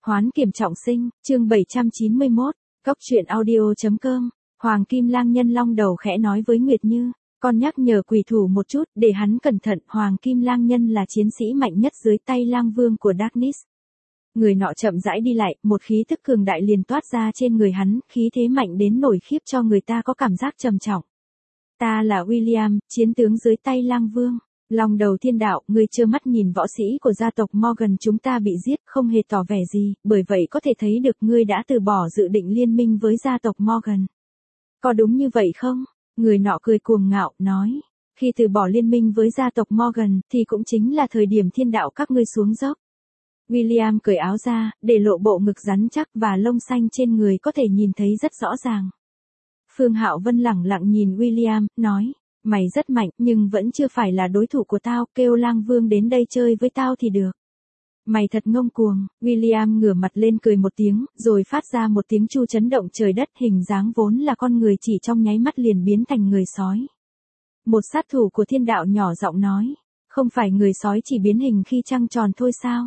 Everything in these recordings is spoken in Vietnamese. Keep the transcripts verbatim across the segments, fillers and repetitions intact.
Hoán kiểm trọng sinh, chương bảy trăm chín mươi mốt, Cốc truyện audio chấm com, Hoàng Kim Lang Nhân long đầu khẽ nói với Nguyệt Như, con nhắc nhở quỷ thủ một chút, để hắn cẩn thận, Hoàng Kim Lang Nhân là chiến sĩ mạnh nhất dưới tay Lang Vương của Darkness. Người nọ chậm rãi đi lại, một khí tức cường đại liền toát ra trên người hắn, khí thế mạnh đến nổi khiếp cho người ta có cảm giác trầm trọng. Ta là William, chiến tướng dưới tay Lang Vương. Long đầu thiên đạo, ngươi trơ mắt nhìn võ sĩ của gia tộc Morgan chúng ta bị giết, không hề tỏ vẻ gì, bởi vậy có thể thấy được ngươi đã từ bỏ dự định liên minh với gia tộc Morgan. Có đúng như vậy không? Người nọ cười cuồng ngạo, nói, khi từ bỏ liên minh với gia tộc Morgan, thì cũng chính là thời điểm thiên đạo các ngươi xuống dốc. William cởi áo ra, để lộ bộ ngực rắn chắc và lông xanh trên người có thể nhìn thấy rất rõ ràng. Phương Hạo Vân lẳng lặng nhìn William, nói, mày rất mạnh nhưng vẫn chưa phải là đối thủ của tao, kêu Lang Vương đến đây chơi với tao thì được. Mày thật ngông cuồng, William ngửa mặt lên cười một tiếng, rồi phát ra một tiếng chu chấn động trời đất, hình dáng vốn là con người chỉ trong nháy mắt liền biến thành người sói. Một sát thủ của thiên đạo nhỏ giọng nói, không phải người sói chỉ biến hình khi trăng tròn thôi sao?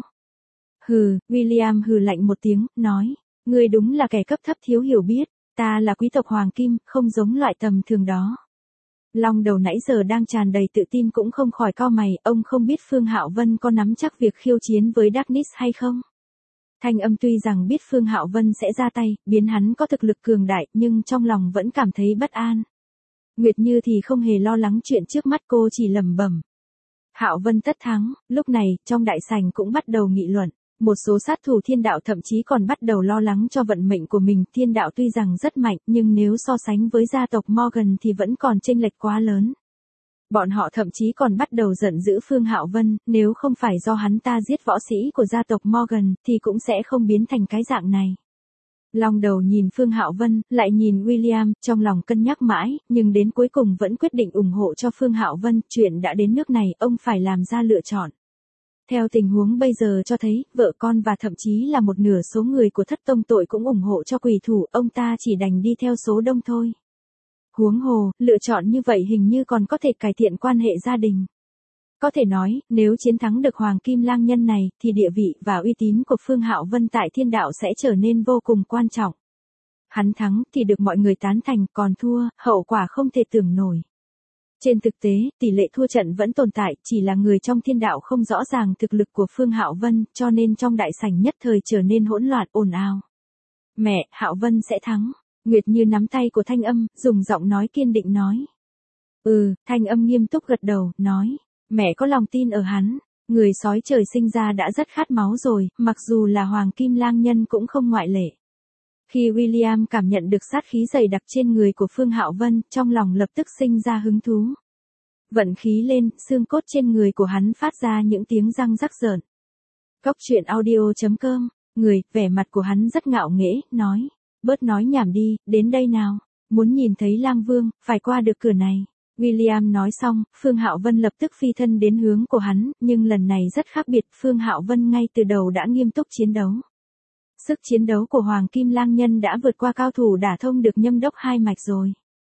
Hừ, William hừ lạnh một tiếng, nói, ngươi đúng là kẻ cấp thấp thiếu hiểu biết, ta là quý tộc Hoàng Kim, không giống loại tầm thường đó. Long đầu nãy giờ đang tràn đầy tự tin cũng không khỏi cau mày, ông không biết Phương Hạo Vân có nắm chắc việc khiêu chiến với Darkness hay không? Thanh âm tuy rằng biết Phương Hạo Vân sẽ ra tay, biến hắn có thực lực cường đại, nhưng trong lòng vẫn cảm thấy bất an. Nguyệt Như thì không hề lo lắng chuyện trước mắt, cô chỉ lẩm bẩm. Hạo Vân tất thắng, lúc này, trong đại sảnh cũng bắt đầu nghị luận. Một số sát thủ thiên đạo thậm chí còn bắt đầu lo lắng cho vận mệnh của mình, thiên đạo tuy rằng rất mạnh, nhưng nếu so sánh với gia tộc Morgan thì vẫn còn chênh lệch quá lớn. Bọn họ thậm chí còn bắt đầu giận dữ Phương Hạo Vân, nếu không phải do hắn ta giết võ sĩ của gia tộc Morgan, thì cũng sẽ không biến thành cái dạng này. Long đầu nhìn Phương Hạo Vân, lại nhìn William, trong lòng cân nhắc mãi, nhưng đến cuối cùng vẫn quyết định ủng hộ cho Phương Hạo Vân, chuyện đã đến nước này, ông phải làm ra lựa chọn. Theo tình huống bây giờ cho thấy, vợ con và thậm chí là một nửa số người của thất tông tội cũng ủng hộ cho quỷ thủ, ông ta chỉ đành đi theo số đông thôi. Huống hồ, lựa chọn như vậy hình như còn có thể cải thiện quan hệ gia đình. Có thể nói, nếu chiến thắng được Hoàng Kim Lang Nhân này, thì địa vị và uy tín của Phương Hạo Vân tại thiên đạo sẽ trở nên vô cùng quan trọng. Hắn thắng thì được mọi người tán thành, còn thua, hậu quả không thể tưởng nổi. Trên thực tế, tỷ lệ thua trận vẫn tồn tại, chỉ là người trong thiên đạo không rõ ràng thực lực của Phương Hạo Vân, cho nên trong đại sảnh nhất thời trở nên hỗn loạn ồn ào. Mẹ, Hạo Vân sẽ thắng. Nguyệt Như nắm tay của Thanh Âm, dùng giọng nói kiên định nói. Ừ, Thanh Âm nghiêm túc gật đầu, nói. Mẹ có lòng tin ở hắn. Người sói trời sinh ra đã rất khát máu rồi, mặc dù là Hoàng Kim Lang Nhân cũng không ngoại lệ. Khi William cảm nhận được sát khí dày đặc trên người của Phương Hạo Vân, trong lòng lập tức sinh ra hứng thú. Vận khí lên, xương cốt trên người của hắn phát ra những tiếng răng rắc rợn. Cốc truyện audio chấm com, người, vẻ mặt của hắn rất ngạo nghễ, nói, bớt nói nhảm đi, đến đây nào, muốn nhìn thấy Lang Vương, phải qua được cửa này. William nói xong, Phương Hạo Vân lập tức phi thân đến hướng của hắn, nhưng lần này rất khác biệt, Phương Hạo Vân ngay từ đầu đã nghiêm túc chiến đấu. Sức chiến đấu của Hoàng Kim Lang Nhân đã vượt qua cao thủ đả thông được nhâm đốc hai mạch rồi.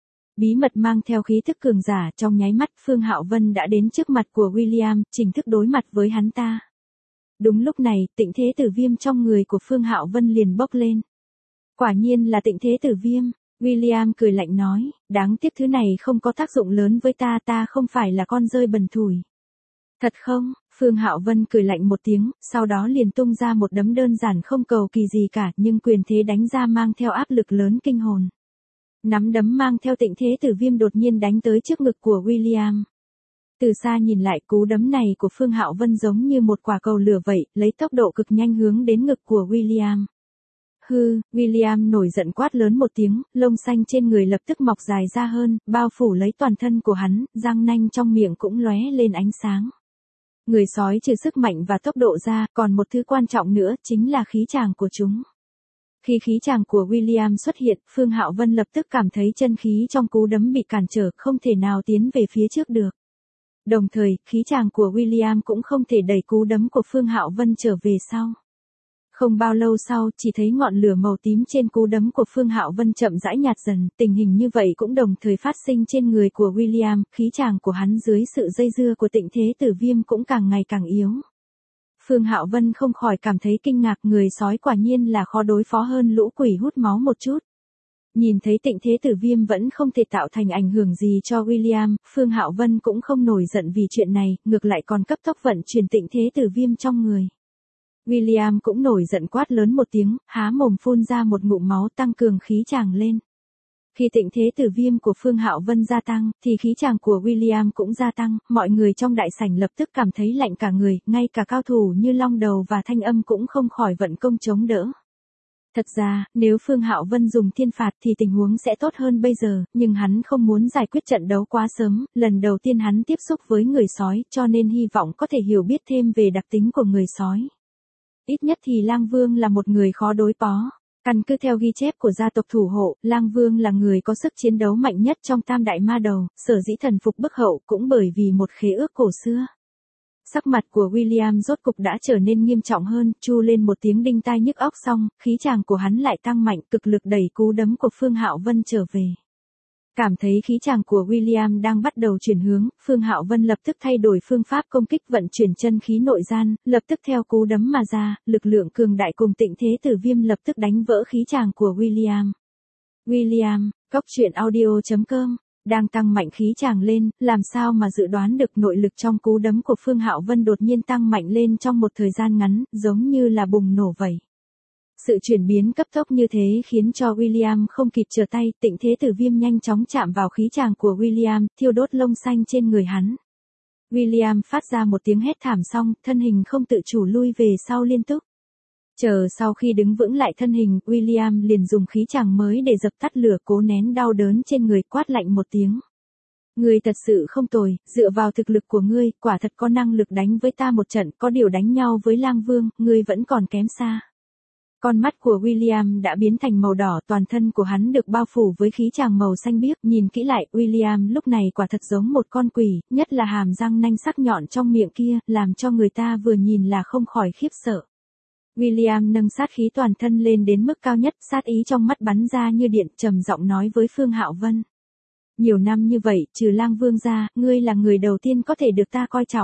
Bí mật mang theo khí thức cường giả, trong nháy mắt Phương Hạo Vân đã đến trước mặt của William, chính thức đối mặt với hắn ta. Đúng lúc này, Tịnh Thế Tử Viêm trong người của Phương Hạo Vân liền bốc lên. Quả nhiên là Tịnh Thế Tử Viêm, William cười lạnh nói, đáng tiếc thứ này không có tác dụng lớn với ta, ta không phải là con rơi bần thủi. Thật không? Phương Hạo Vân cười lạnh một tiếng, sau đó liền tung ra một đấm đơn giản không cầu kỳ gì cả, nhưng quyền thế đánh ra mang theo áp lực lớn kinh hồn. Nắm đấm mang theo Tịnh Thế Tử Viêm đột nhiên đánh tới trước ngực của William. Từ xa nhìn lại, cú đấm này của Phương Hạo Vân giống như một quả cầu lửa vậy, lấy tốc độ cực nhanh hướng đến ngực của William. Hư, William nổi giận quát lớn một tiếng, lông xanh trên người lập tức mọc dài ra hơn, bao phủ lấy toàn thân của hắn, răng nanh trong miệng cũng lóe lên ánh sáng. Người sói trừ sức mạnh và tốc độ ra, còn một thứ quan trọng nữa, chính là khí tràng của chúng. Khi khí tràng của William xuất hiện, Phương Hạo Vân lập tức cảm thấy chân khí trong cú đấm bị cản trở, không thể nào tiến về phía trước được. Đồng thời, khí tràng của William cũng không thể đẩy cú đấm của Phương Hạo Vân trở về sau. Không bao lâu sau, chỉ thấy ngọn lửa màu tím trên cú đấm của Phương Hạo Vân chậm rãi nhạt dần, tình hình như vậy cũng đồng thời phát sinh trên người của William, khí tràng của hắn dưới sự dây dưa của Tịnh Thế Tử Viêm cũng càng ngày càng yếu. Phương Hạo Vân không khỏi cảm thấy kinh ngạc, người sói quả nhiên là khó đối phó hơn lũ quỷ hút máu một chút. Nhìn thấy Tịnh Thế Tử Viêm vẫn không thể tạo thành ảnh hưởng gì cho William, Phương Hạo Vân cũng không nổi giận vì chuyện này, ngược lại còn cấp tốc vận chuyển Tịnh Thế Tử Viêm trong người. William cũng nổi giận quát lớn một tiếng, há mồm phun ra một ngụm máu tăng cường khí chàng lên. Khi Tịnh Thế Tử Viêm của Phương Hạo Vân gia tăng, thì khí chàng của William cũng gia tăng, mọi người trong đại sảnh lập tức cảm thấy lạnh cả người, ngay cả cao thủ như Long Đầu và Thanh Âm cũng không khỏi vận công chống đỡ. Thật ra, nếu Phương Hạo Vân dùng thiên phạt thì tình huống sẽ tốt hơn bây giờ, nhưng hắn không muốn giải quyết trận đấu quá sớm, lần đầu tiên hắn tiếp xúc với người sói, cho nên hy vọng có thể hiểu biết thêm về đặc tính của người sói. Ít nhất thì Lang Vương là một người khó đối phó. Căn cứ theo ghi chép của gia tộc thủ hộ, Lang Vương là người có sức chiến đấu mạnh nhất trong tam đại ma đầu, sở dĩ thần phục bức hậu cũng bởi vì một khế ước cổ xưa. Sắc mặt của William rốt cục đã trở nên nghiêm trọng hơn, chu lên một tiếng đinh tai nhức óc xong, khí chàng của hắn lại tăng mạnh, cực lực đẩy cú đấm của Phương Hạo Vân trở về. Cảm thấy khí chàng của William đang bắt đầu chuyển hướng, Phương Hạo Vân lập tức thay đổi phương pháp công kích, vận chuyển chân khí nội gian, lập tức theo cú đấm mà ra, lực lượng cường đại cùng Tịnh Thế Tử Viêm lập tức đánh vỡ khí chàng của William. William, Cốc Truyện Audio chấm com đang tăng mạnh khí chàng lên, làm sao mà dự đoán được nội lực trong cú đấm của Phương Hạo Vân đột nhiên tăng mạnh lên trong một thời gian ngắn, giống như là bùng nổ vậy. Sự chuyển biến cấp tốc như thế khiến cho William không kịp trở tay, Tịnh Thế Tử Viêm nhanh chóng chạm vào khí chàng của William, thiêu đốt lông xanh trên người hắn. William phát ra một tiếng hét thảm xong, thân hình không tự chủ lui về sau liên tục. Chờ sau khi đứng vững lại thân hình, William liền dùng khí chàng mới để dập tắt lửa, cố nén đau đớn trên người, quát lạnh một tiếng. Ngươi thật sự không tồi, dựa vào thực lực của ngươi, quả thật có năng lực đánh với ta một trận, có điều đánh nhau với Lang Vương, ngươi vẫn còn kém xa. Con mắt của William đã biến thành màu đỏ, toàn thân của hắn được bao phủ với khí chàng màu xanh biếc, nhìn kỹ lại, William lúc này quả thật giống một con quỷ, nhất là hàm răng nanh sắc nhọn trong miệng kia, làm cho người ta vừa nhìn là không khỏi khiếp sợ. William nâng sát khí toàn thân lên đến mức cao nhất, sát ý trong mắt bắn ra như điện, trầm giọng nói với Phương Hạo Vân. Nhiều năm như vậy, trừ Lang Vương ra, ngươi là người đầu tiên có thể được ta coi trọng.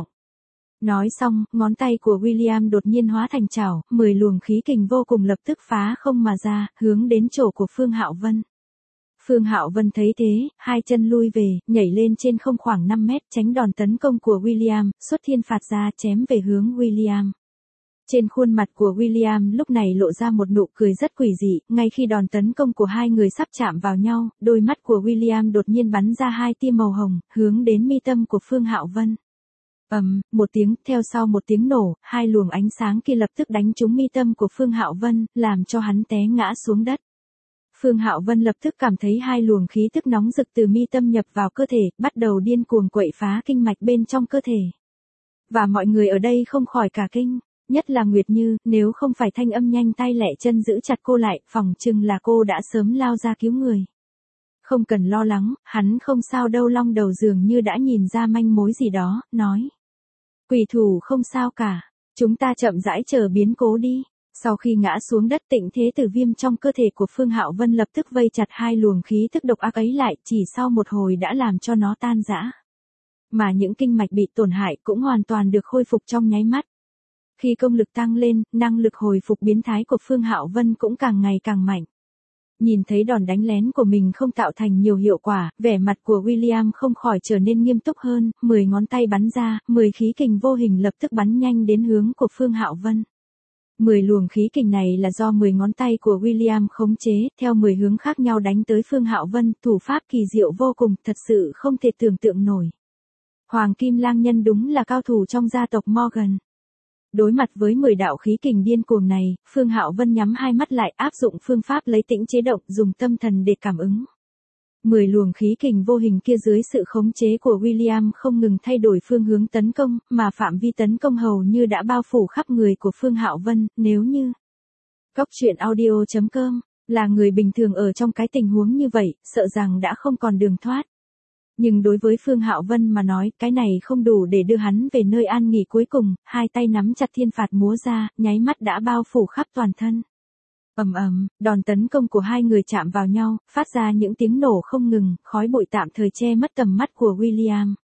Nói xong, ngón tay của William đột nhiên hóa thành chảo, mười luồng khí kình vô cùng lập tức phá không mà ra, hướng đến chỗ của Phương Hạo Vân. Phương Hạo Vân thấy thế, hai chân lui về, nhảy lên trên không khoảng năm mét, tránh đòn tấn công của William, xuất thiên phạt ra chém về hướng William. Trên khuôn mặt của William lúc này lộ ra một nụ cười rất quỷ dị, ngay khi đòn tấn công của hai người sắp chạm vào nhau, đôi mắt của William đột nhiên bắn ra hai tia màu hồng, hướng đến mi tâm của Phương Hạo Vân. Ầm, um, một tiếng, theo sau một tiếng nổ, hai luồng ánh sáng kia lập tức đánh trúng mi tâm của Phương Hạo Vân, làm cho hắn té ngã xuống đất. Phương Hạo Vân lập tức cảm thấy hai luồng khí tức nóng rực từ mi tâm nhập vào cơ thể, bắt đầu điên cuồng quậy phá kinh mạch bên trong cơ thể. Và mọi người ở đây không khỏi cả kinh, nhất là Nguyệt Như, nếu không phải Thanh Âm nhanh tay lẹ chân giữ chặt cô lại, phỏng chừng là cô đã sớm lao ra cứu người. Không cần lo lắng, hắn không sao đâu. Long Đầu dường như đã nhìn ra manh mối gì đó, nói. Quỷ thủ không sao cả, chúng ta chậm rãi chờ biến cố đi. Sau khi ngã xuống đất, Tịnh Thế Tử Viêm trong cơ thể của Phương Hạo Vân lập tức vây chặt hai luồng khí tức độc ác ấy lại, chỉ sau một hồi đã làm cho nó tan rã. Mà những kinh mạch bị tổn hại cũng hoàn toàn được khôi phục trong nháy mắt. Khi công lực tăng lên, năng lực hồi phục biến thái của Phương Hạo Vân cũng càng ngày càng mạnh. Nhìn thấy đòn đánh lén của mình không tạo thành nhiều hiệu quả, vẻ mặt của William không khỏi trở nên nghiêm túc hơn, mười ngón tay bắn ra, mười khí kình vô hình lập tức bắn nhanh đến hướng của Phương Hạo Vân. mười luồng khí kình này là do mười ngón tay của William khống chế, theo mười hướng khác nhau đánh tới Phương Hạo Vân, thủ pháp kỳ diệu vô cùng, thật sự không thể tưởng tượng nổi. Hoàng Kim Lang Nhân đúng là cao thủ trong gia tộc Morgan. Đối mặt với mười đạo khí kình điên cuồng này, Phương Hạo Vân nhắm hai mắt lại, áp dụng phương pháp lấy tĩnh chế động, dùng tâm thần để cảm ứng. mười luồng khí kình vô hình kia dưới sự khống chế của William không ngừng thay đổi phương hướng tấn công, mà phạm vi tấn công hầu như đã bao phủ khắp người của Phương Hạo Vân, nếu như Cốc Truyện Audio chấm com là người bình thường ở trong cái tình huống như vậy, sợ rằng đã không còn đường thoát. Nhưng đối với Phương Hạo Vân mà nói, cái này không đủ để đưa hắn về nơi an nghỉ cuối cùng, hai tay nắm chặt thiên phạt múa ra, nháy mắt đã bao phủ khắp toàn thân. Ầm ầm, đòn tấn công của hai người chạm vào nhau, phát ra những tiếng nổ không ngừng, khói bụi tạm thời che mất tầm mắt của William.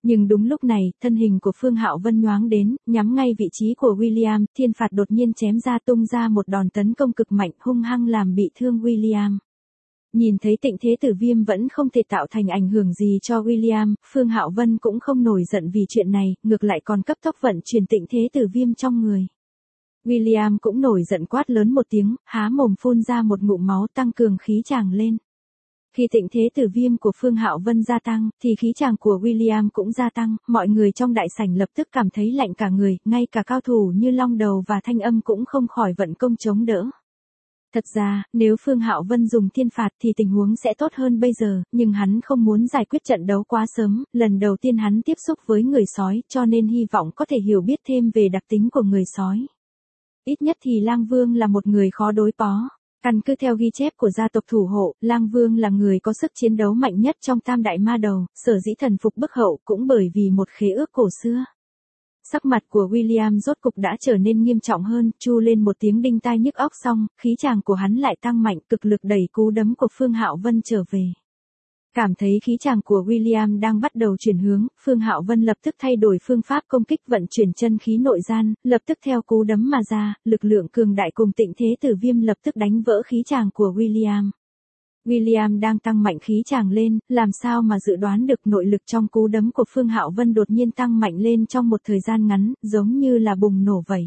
Nhưng đúng lúc này, thân hình của Phương Hạo Vân nhoáng đến, nhắm ngay vị trí của William, thiên phạt đột nhiên chém ra tung ra một đòn tấn công cực mạnh hung hăng làm bị thương William. Nhìn thấy Tịnh Thế Tử Viêm vẫn không thể tạo thành ảnh hưởng gì cho William, Phương Hạo Vân cũng không nổi giận vì chuyện này, ngược lại còn cấp tốc vận chuyển Tịnh Thế Tử Viêm trong người. William cũng nổi giận quát lớn một tiếng, há mồm phun ra một ngụm máu tăng cường khí tràng lên. Khi Tịnh Thế Tử Viêm của Phương Hạo Vân gia tăng, thì khí tràng của William cũng gia tăng, mọi người trong đại sảnh lập tức cảm thấy lạnh cả người, ngay cả cao thủ như Long Đầu và Thanh Âm cũng không khỏi vận công chống đỡ. Thật ra, nếu Phương Hạo Vân dùng thiên phạt thì tình huống sẽ tốt hơn bây giờ, nhưng hắn không muốn giải quyết trận đấu quá sớm, lần đầu tiên hắn tiếp xúc với người sói, cho nên hy vọng có thể hiểu biết thêm về đặc tính của người sói. Ít nhất thì Lang Vương là một người khó đối phó. Căn cứ theo ghi chép của gia tộc thủ hộ, Lang Vương là người có sức chiến đấu mạnh nhất trong tam đại ma đầu, sở dĩ thần phục bức hậu cũng bởi vì một khế ước cổ xưa. Sắc mặt của William rốt cục đã trở nên nghiêm trọng hơn, chu lên một tiếng đinh tai nhức óc xong, khí tràng của hắn lại tăng mạnh, cực lực đẩy cú đấm của Phương Hạo Vân trở về. Cảm thấy khí tràng của William đang bắt đầu chuyển hướng, Phương Hạo Vân lập tức thay đổi phương pháp công kích vận chuyển chân khí nội gian, lập tức theo cú đấm mà ra, lực lượng cường đại cùng Tịnh Thế Tử Viêm lập tức đánh vỡ khí tràng của William. William đang tăng mạnh khí tràng lên, làm sao mà dự đoán được nội lực trong cú đấm của Phương Hạo Vân đột nhiên tăng mạnh lên trong một thời gian ngắn, giống như là bùng nổ vậy.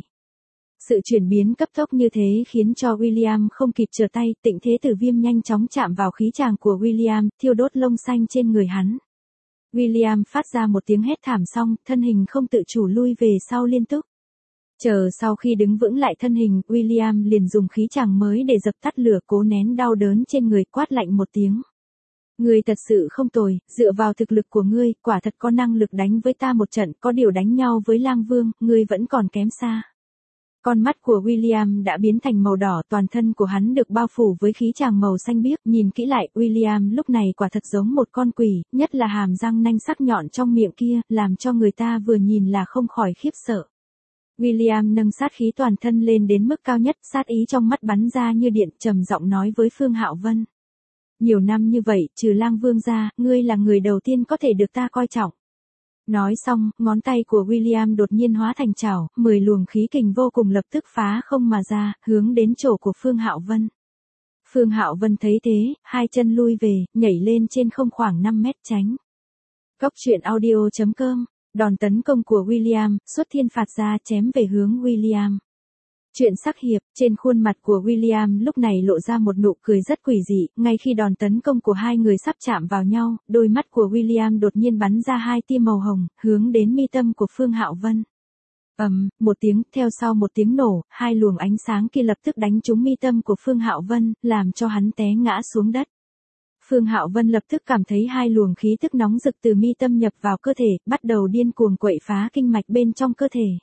Sự chuyển biến cấp tốc như thế khiến cho William không kịp trở tay, Tịnh Thế Tử Viêm nhanh chóng chạm vào khí tràng của William, thiêu đốt lông xanh trên người hắn. William phát ra một tiếng hét thảm xong, thân hình không tự chủ lui về sau liên tục. Chờ sau khi đứng vững lại thân hình, William liền dùng khí tràng mới để dập tắt lửa cố nén đau đớn trên người, quát lạnh một tiếng. Ngươi thật sự không tồi, dựa vào thực lực của ngươi, quả thật có năng lực đánh với ta một trận, có điều đánh nhau với Lang Vương, ngươi vẫn còn kém xa. Con mắt của William đã biến thành màu đỏ, toàn thân của hắn được bao phủ với khí tràng màu xanh biếc, nhìn kỹ lại, William lúc này quả thật giống một con quỷ, nhất là hàm răng nanh sắc nhọn trong miệng kia, làm cho người ta vừa nhìn là không khỏi khiếp sợ. William nâng sát khí toàn thân lên đến mức cao nhất, sát ý trong mắt bắn ra như điện, trầm giọng nói với Phương Hạo Vân. Nhiều năm như vậy, trừ Lang Vương ra, ngươi là người đầu tiên có thể được ta coi trọng. Nói xong, ngón tay của William đột nhiên hóa thành chảo, mười luồng khí kình vô cùng lập tức phá không mà ra, hướng đến chỗ của Phương Hạo Vân. Phương Hạo Vân thấy thế, hai chân lui về, nhảy lên trên không khoảng năm mét tránh. Cốc truyện audio chấm com, đòn tấn công của William, xuất thiên phạt ra chém về hướng William. Chuyện sắc hiệp, trên khuôn mặt của William lúc này lộ ra một nụ cười rất quỷ dị, ngay khi đòn tấn công của hai người sắp chạm vào nhau, đôi mắt của William đột nhiên bắn ra hai tia màu hồng, hướng đến mi tâm của Phương Hạo Vân. Ầm, um, một tiếng, theo sau một tiếng nổ, hai luồng ánh sáng kia lập tức đánh trúng mi tâm của Phương Hạo Vân, làm cho hắn té ngã xuống đất. Phương Hạo Vân lập tức cảm thấy hai luồng khí tức nóng rực từ mi tâm nhập vào cơ thể, bắt đầu điên cuồng quậy phá kinh mạch bên trong cơ thể.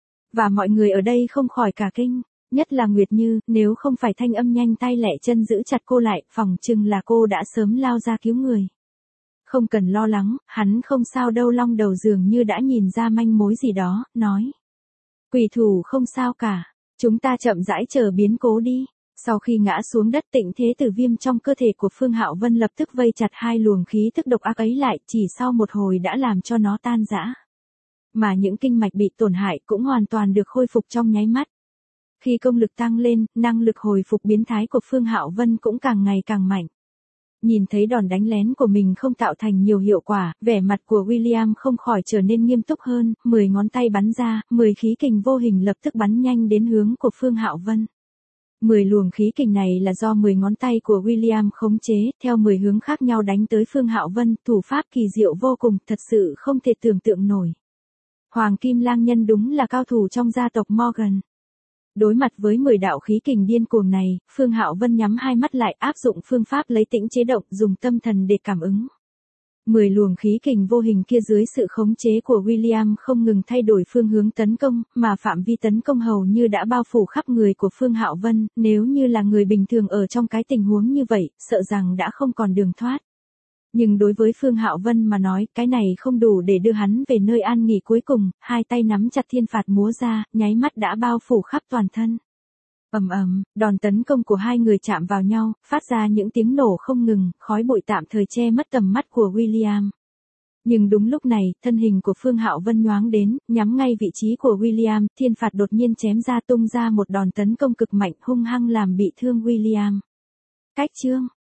Và mọi người ở đây không khỏi cả kinh, nhất là Nguyệt Như, nếu không phải Thanh Âm nhanh tay lẹ chân giữ chặt cô lại, phỏng chừng là cô đã sớm lao ra cứu người. Không cần lo lắng, hắn không sao đâu. Long Đầu dường như đã nhìn ra manh mối gì đó, nói. Quỷ thủ không sao cả, chúng ta chậm rãi chờ biến cố đi. Sau khi ngã xuống đất, Tịnh Thế Tử Viêm trong cơ thể của Phương Hạo Vân lập tức vây chặt hai luồng khí tức độc ác ấy lại, chỉ sau một hồi đã làm cho nó tan rã. Mà những kinh mạch bị tổn hại cũng hoàn toàn được khôi phục trong nháy mắt. Khi công lực tăng lên, năng lực hồi phục biến thái của Phương Hạo Vân cũng càng ngày càng mạnh. Nhìn thấy đòn đánh lén của mình không tạo thành nhiều hiệu quả, vẻ mặt của William không khỏi trở nên nghiêm túc hơn, mười ngón tay bắn ra, mười khí kình vô hình lập tức bắn nhanh đến hướng của Phương Hạo Vân. mười luồng khí kình này là do mười ngón tay của William khống chế, theo mười hướng khác nhau đánh tới Phương Hạo Vân, thủ pháp kỳ diệu vô cùng, thật sự không thể tưởng tượng nổi. Hoàng Kim Lang Nhân đúng là cao thủ trong gia tộc Morgan. Đối mặt với mười đạo khí kình điên cuồng này, Phương Hạo Vân nhắm hai mắt lại, áp dụng phương pháp lấy tĩnh chế động, dùng tâm thần để cảm ứng. mười luồng khí kình vô hình kia dưới sự khống chế của William không ngừng thay đổi phương hướng tấn công, mà phạm vi tấn công hầu như đã bao phủ khắp người của Phương Hạo Vân, nếu như là người bình thường ở trong cái tình huống như vậy, sợ rằng đã không còn đường thoát. Nhưng đối với Phương Hạo Vân mà nói, cái này không đủ để đưa hắn về nơi an nghỉ cuối cùng, hai tay nắm chặt thiên phạt múa ra, nháy mắt đã bao phủ khắp toàn thân. Ầm ầm, đòn tấn công của hai người chạm vào nhau, phát ra những tiếng nổ không ngừng, khói bụi tạm thời che mất tầm mắt của William. Nhưng đúng lúc này, thân hình của Phương Hạo Vân nhoáng đến, nhắm ngay vị trí của William, thiên phạt đột nhiên chém ra tung ra một đòn tấn công cực mạnh hung hăng làm bị thương William. Cách chương